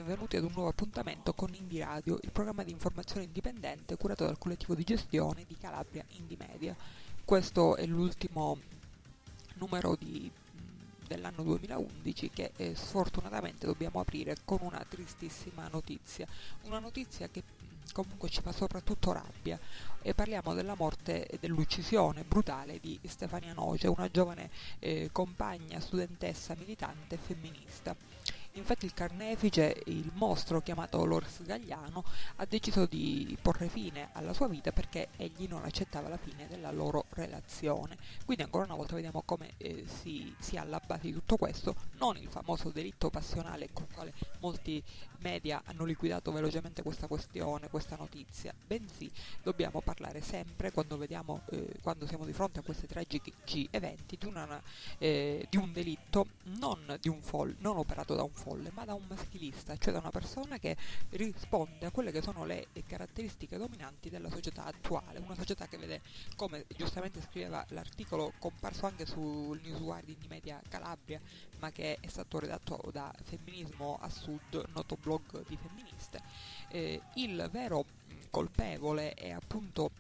benvenuti ad un nuovo appuntamento con Indie Radio, il programma di informazione indipendente curato dal collettivo di gestione di Calabria Indie Media. Questo è l'ultimo numero dell'anno 2011 che sfortunatamente dobbiamo aprire con una tristissima notizia, una notizia che comunque ci fa soprattutto rabbia, e parliamo della morte e dell'uccisione brutale di Stefania Noce, una giovane compagna, studentessa, militante e femminista. Infatti il carnefice, il mostro chiamato Loris Gagliano, ha deciso di porre fine alla sua vita perché egli non accettava la fine della loro relazione. Quindi ancora una volta vediamo come si ha alla base di tutto questo, non il famoso delitto passionale con il quale molti media hanno liquidato velocemente questa questione, questa notizia, bensì dobbiamo parlare sempre, quando siamo di fronte a questi tragici eventi, di un delitto non operato da un folle, ma da un maschilista, cioè da una persona che risponde a quelle che sono le caratteristiche dominanti della società attuale, una società che vede, come giustamente scriveva l'articolo comparso anche sul Newswire di Media Calabria, ma che è stato redatto da Femminismo a Sud, noto blog di femministe, il vero colpevole è appunto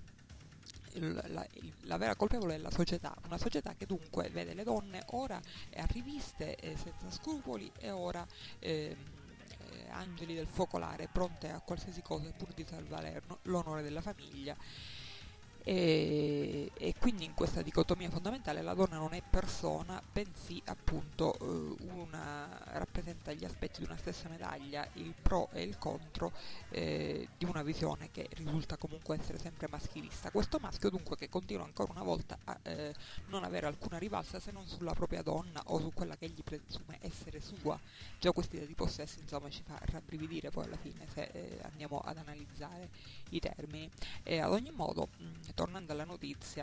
la vera colpevole è la società, una società che dunque vede le donne ora a riviste senza scrupoli e ora angeli del focolare, pronte a qualsiasi cosa pur di salvare l'onore della famiglia. E quindi in questa dicotomia fondamentale la donna non è persona, bensì appunto rappresenta gli aspetti di una stessa medaglia, il pro e il contro di una visione che risulta comunque essere sempre maschilista. Questo maschio dunque che continua ancora una volta a non avere alcuna rivalsa se non sulla propria donna o su quella che egli presume essere sua. Già quest'idea di possesso insomma ci fa rabbrividire poi alla fine se andiamo ad analizzare i termini. Ad ogni modo, tornando alla notizia,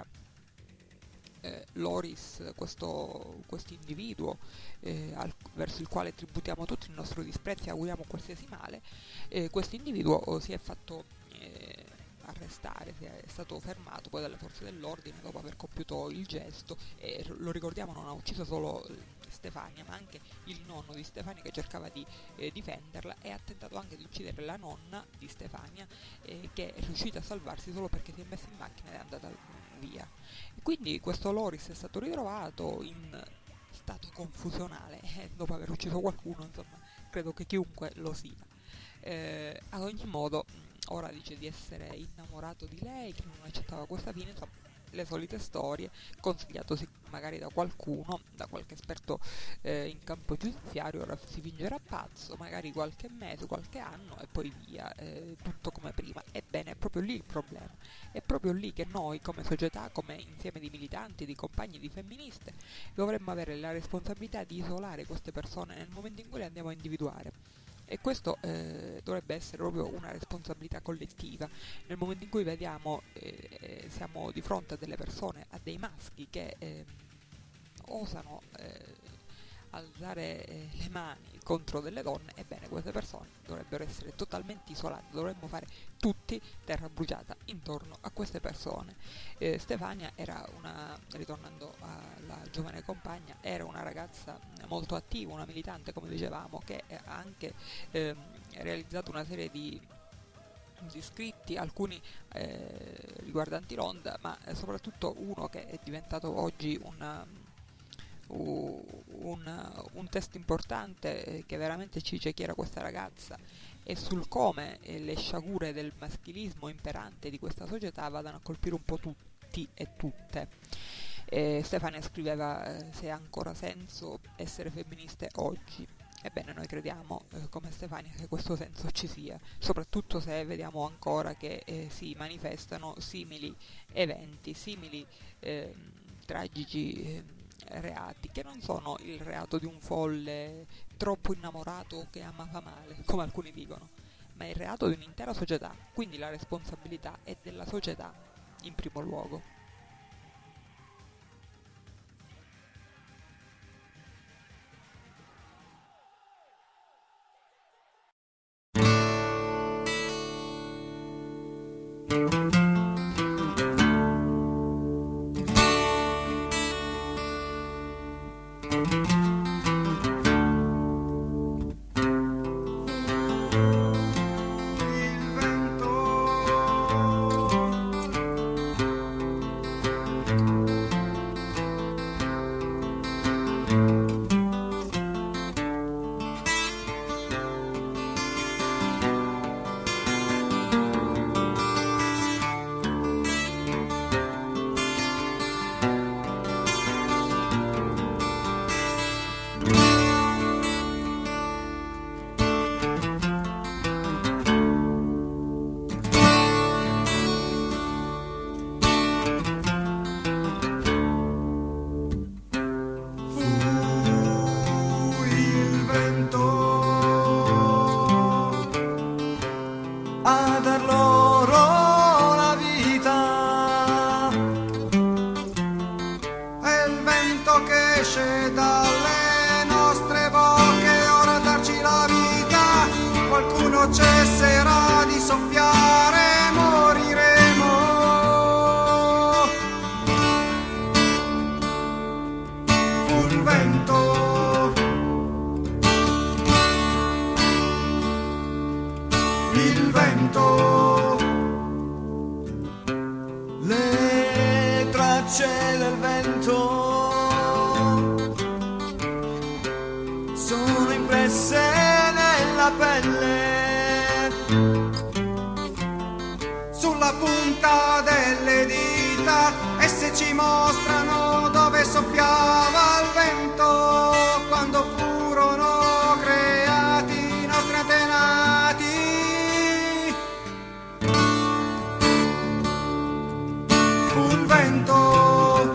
Loris, questo individuo verso il quale tributiamo tutto il nostro disprezzo e auguriamo qualsiasi male, questo individuo si è fatto arrestare, è stato fermato poi dalle forze dell'ordine dopo aver compiuto il gesto, e lo ricordiamo non ha ucciso solo Stefania ma anche il nonno di Stefania che cercava di difenderla, e ha tentato anche di uccidere la nonna di Stefania che è riuscita a salvarsi solo perché si è messa in macchina ed è andata via. E quindi questo Loris è stato ritrovato in stato confusionale dopo aver ucciso qualcuno, insomma credo che chiunque lo sia. Ad ogni modo ora dice di essere innamorato di lei, che non accettava questa fine, insomma le solite storie, consigliatosi magari da qualcuno, da qualche esperto in campo giudiziario. Ora si fingerà pazzo, magari qualche mese, qualche anno e poi via, tutto come prima. Ebbene, è proprio lì il problema, è proprio lì che noi come società, come insieme di militanti, di compagni, di femministe, dovremmo avere la responsabilità di isolare queste persone nel momento in cui le andiamo a individuare. E questo dovrebbe essere proprio una responsabilità collettiva. Nel momento in cui vediamo, siamo di fronte a delle persone, a dei maschi che osano alzare le mani contro delle donne, ebbene queste persone dovrebbero essere totalmente isolate, dovremmo fare tutti terra bruciata intorno a queste persone. Stefania ritornando alla giovane compagna, era una ragazza molto attiva, una militante come dicevamo, che ha anche realizzato una serie di scritti, alcuni riguardanti l'onda, ma soprattutto uno che è diventato oggi un testo importante che veramente ci dice chi era questa ragazza e sul come le sciagure del maschilismo imperante di questa società vadano a colpire un po' tutti e tutte. Stefania scriveva se ha ancora senso essere femministe oggi. Ebbene, noi crediamo come Stefania che questo senso ci sia, soprattutto se vediamo ancora che si manifestano simili eventi, simili tragici reati, che non sono il reato di un folle troppo innamorato che ama fa male, come alcuni dicono, ma è il reato di un'intera società, quindi la responsabilità è della società in primo luogo. A dar loro la vita, è il vento che esce dalle nostre bocche, ora a darci la vita. Qualcuno cesserà di soffiare, moriremo. Fu il vento, il vento, le tracce del vento sono impresse nella pelle, sulla punta delle dita, e se ci mostrano dove soffiava il vento quando furono creati i nostri antenati. Il vento,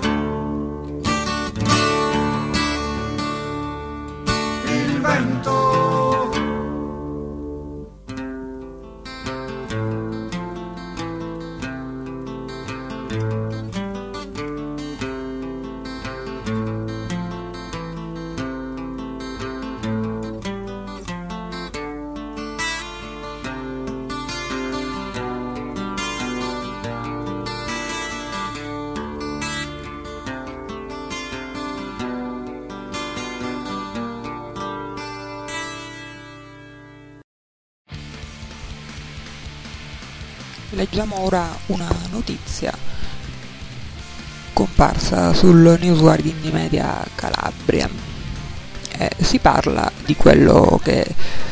il vento, Leggiamo ora una notizia comparsa sul newswire di Indymedia Calabria. Si parla di quello che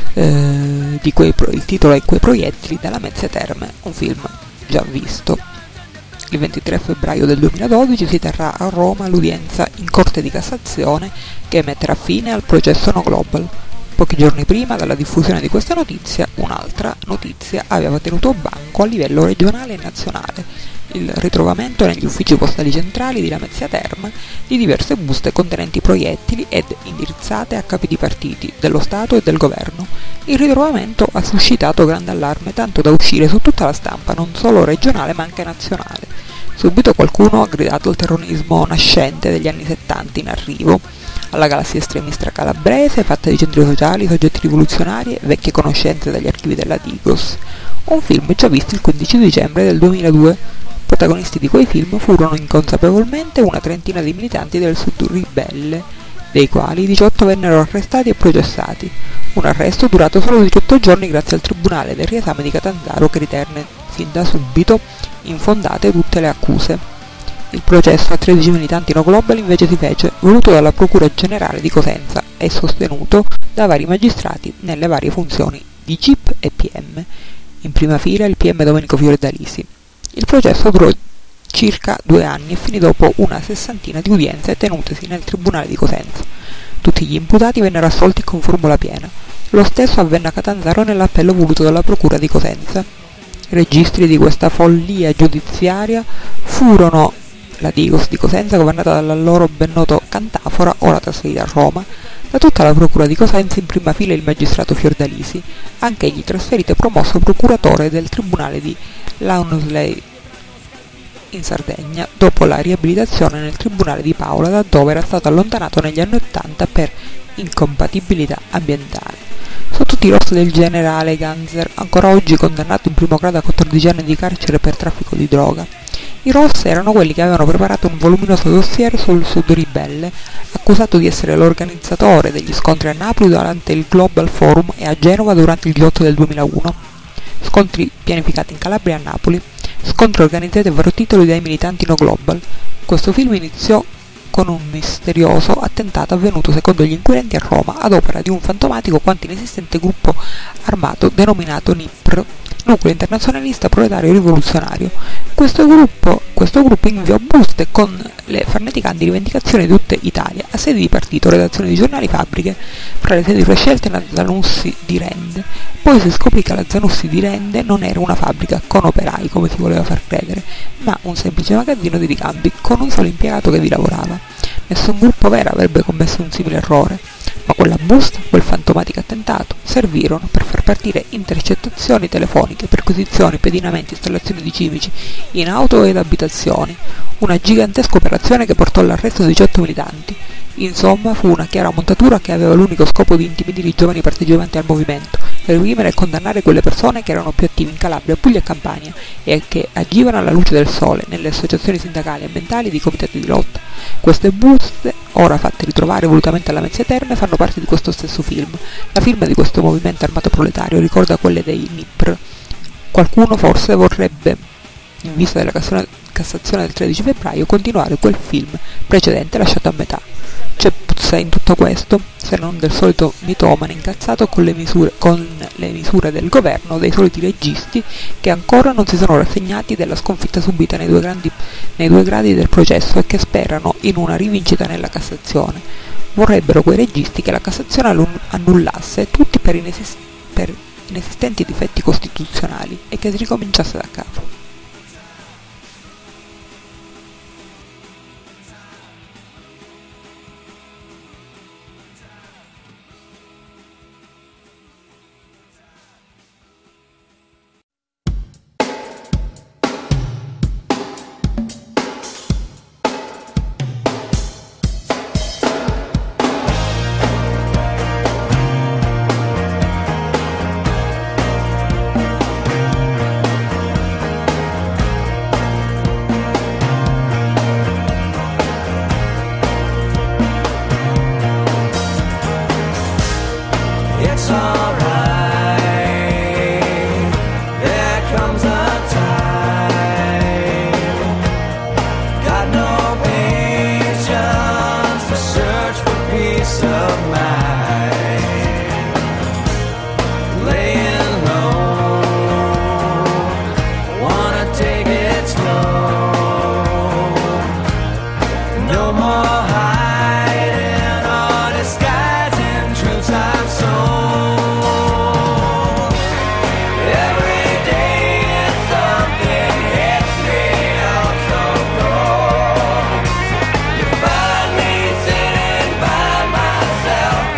il titolo è Quei proiettili dalla Mezzia Terme, un film già visto. Il 23 febbraio del 2012 si terrà a Roma l'udienza in Corte di Cassazione che metterà fine al processo No Global. Pochi giorni prima della diffusione di questa notizia, un'altra notizia aveva tenuto banco a livello regionale e nazionale: il ritrovamento negli uffici postali centrali di Lamezia Terme di diverse buste contenenti proiettili ed indirizzate a capi di partiti, dello Stato e del Governo. Il ritrovamento ha suscitato grande allarme, tanto da uscire su tutta la stampa, non solo regionale ma anche nazionale. Subito qualcuno ha gridato il terrorismo nascente degli anni 70 in arrivo. Alla galassia estremista calabrese, fatta di centri sociali, soggetti rivoluzionari e vecchie conoscenze dagli archivi della Digos. Un film già visto il 15 dicembre del 2002. Protagonisti di quei film furono inconsapevolmente una trentina di militanti del Sud ribelle, dei quali 18 vennero arrestati e processati. Un arresto durato solo 18 giorni grazie al Tribunale del riesame di Catanzaro che ritenne fin da subito infondate tutte le accuse. Il processo a 13 militanti No Global invece si fece, voluto dalla Procura Generale di Cosenza e sostenuto da vari magistrati nelle varie funzioni di GIP e PM. In prima fila il PM Domenico Fiordalisi. Il processo durò circa 2 anni e finì dopo una sessantina di udienze tenutesi nel Tribunale di Cosenza. Tutti gli imputati vennero assolti con formula piena. Lo stesso avvenne a Catanzaro nell'appello voluto dalla Procura di Cosenza. I registri di questa follia giudiziaria furono la Digos di Cosenza, governata dall'allora ben noto Cantafora, ora trasferita a Roma, da tutta la Procura di Cosenza, in prima fila il magistrato Fiordalisi, anch'egli trasferito e promosso procuratore del Tribunale di Launosley in Sardegna, dopo la riabilitazione nel Tribunale di Paola, da dove era stato allontanato negli anni '80 per incompatibilità ambientale. Su tutti i rossi del generale Ganzer, ancora oggi condannato in primo grado a 14 anni di carcere per traffico di droga. I Ross erano quelli che avevano preparato un voluminoso dossier sul Sud ribelle, accusato di essere l'organizzatore degli scontri a Napoli durante il Global Forum e a Genova durante il G8 del 2001. Scontri pianificati in Calabria e a Napoli, scontri organizzati a vario titolo dai militanti No Global. Questo film iniziò con un misterioso attentato avvenuto secondo gli inquirenti a Roma ad opera di un fantomatico quanto inesistente gruppo armato denominato NIPR, Nucleo Internazionalista Proletario Rivoluzionario. Questo gruppo inviò buste con le farneticanti rivendicazioni di tutta Italia a sedi di partito, redazioni di giornali, fabbriche. Fra le sedi prescelte la Zanussi di Rende. Poi si scoprì che la Zanussi di Rende non era una fabbrica con operai, come si voleva far credere, ma un semplice magazzino di ricambi con un solo impiegato che vi lavorava. Nessun gruppo vero avrebbe commesso un simile errore, ma quella busta, quel fantomatico attentato, servirono per far partire intercettazioni telefoniche, perquisizioni, pedinamenti, installazioni di chimici in auto ed abitazioni, una gigantesca operazione che portò all'arresto di 18 militanti. Insomma, fu una chiara montatura che aveva l'unico scopo di intimidire i giovani partecipanti al movimento, reprimere e condannare quelle persone che erano più attive in Calabria, Puglia e Campania e che agivano alla luce del sole nelle associazioni sindacali, ambientali e di comitati di lotta. Queste buste, ora fatte ritrovare volutamente alla Mezza Terme, fanno parte di questo stesso film. La firma di questo movimento armato proletario ricorda quelle dei NIPR. Qualcuno forse vorrebbe, in vista della Cassazione del 13 febbraio, continuare quel film precedente lasciato a metà. C'è puzza in tutto questo, se non del solito mitomane incazzato con le misure del governo, dei soliti registi che ancora non si sono rassegnati della sconfitta subita nei due gradi del processo e che sperano in una rivincita nella Cassazione. Vorrebbero quei registi che la Cassazione annullasse tutti per inesistenti difetti costituzionali e che si ricominciasse da capo. Myself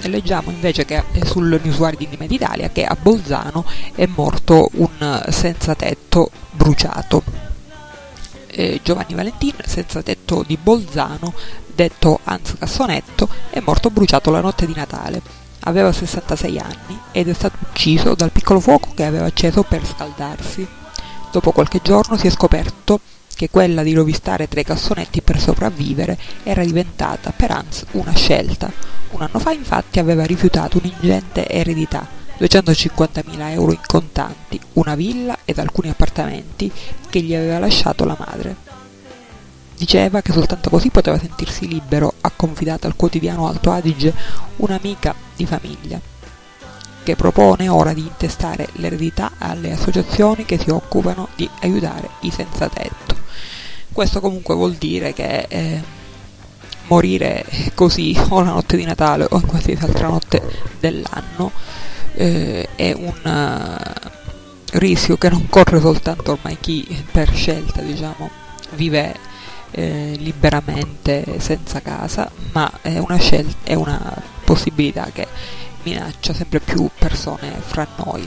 E leggiamo invece che sul newswire di Indie Media Italia che a Bolzano è morto un senza tetto bruciato. Giovanni Valentin, senza tetto di Bolzano, detto Hans Cassonetto, è morto bruciato la notte di Natale. Aveva 66 anni ed è stato ucciso dal piccolo fuoco che aveva acceso per scaldarsi. Dopo qualche giorno si è scoperto che quella di rovistare tra i cassonetti per sopravvivere era diventata per Hans una scelta. Un anno fa infatti aveva rifiutato un'ingente eredità, 250.000 euro in contanti, una villa ed alcuni appartamenti che gli aveva lasciato la madre. Diceva che soltanto così poteva sentirsi libero, ha confidato al quotidiano Alto Adige un'amica di famiglia, che propone ora di intestare l'eredità alle associazioni che si occupano di aiutare i senza tetto. Questo comunque vuol dire che morire così o la notte di Natale o in qualsiasi altra notte dell'anno è un rischio che non corre soltanto ormai chi per scelta, diciamo, vive liberamente senza casa, ma è una scelta, è una possibilità che minaccia sempre più persone fra noi.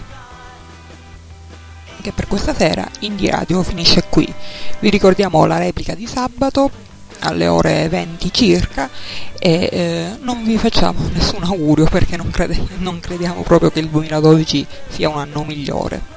Che per questa sera Indie Radio finisce qui. Vi ricordiamo la replica di sabato alle ore 20 circa e non vi facciamo nessun augurio perché non crediamo proprio che il 2012 sia un anno migliore.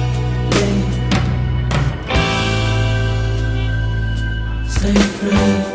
Stay free.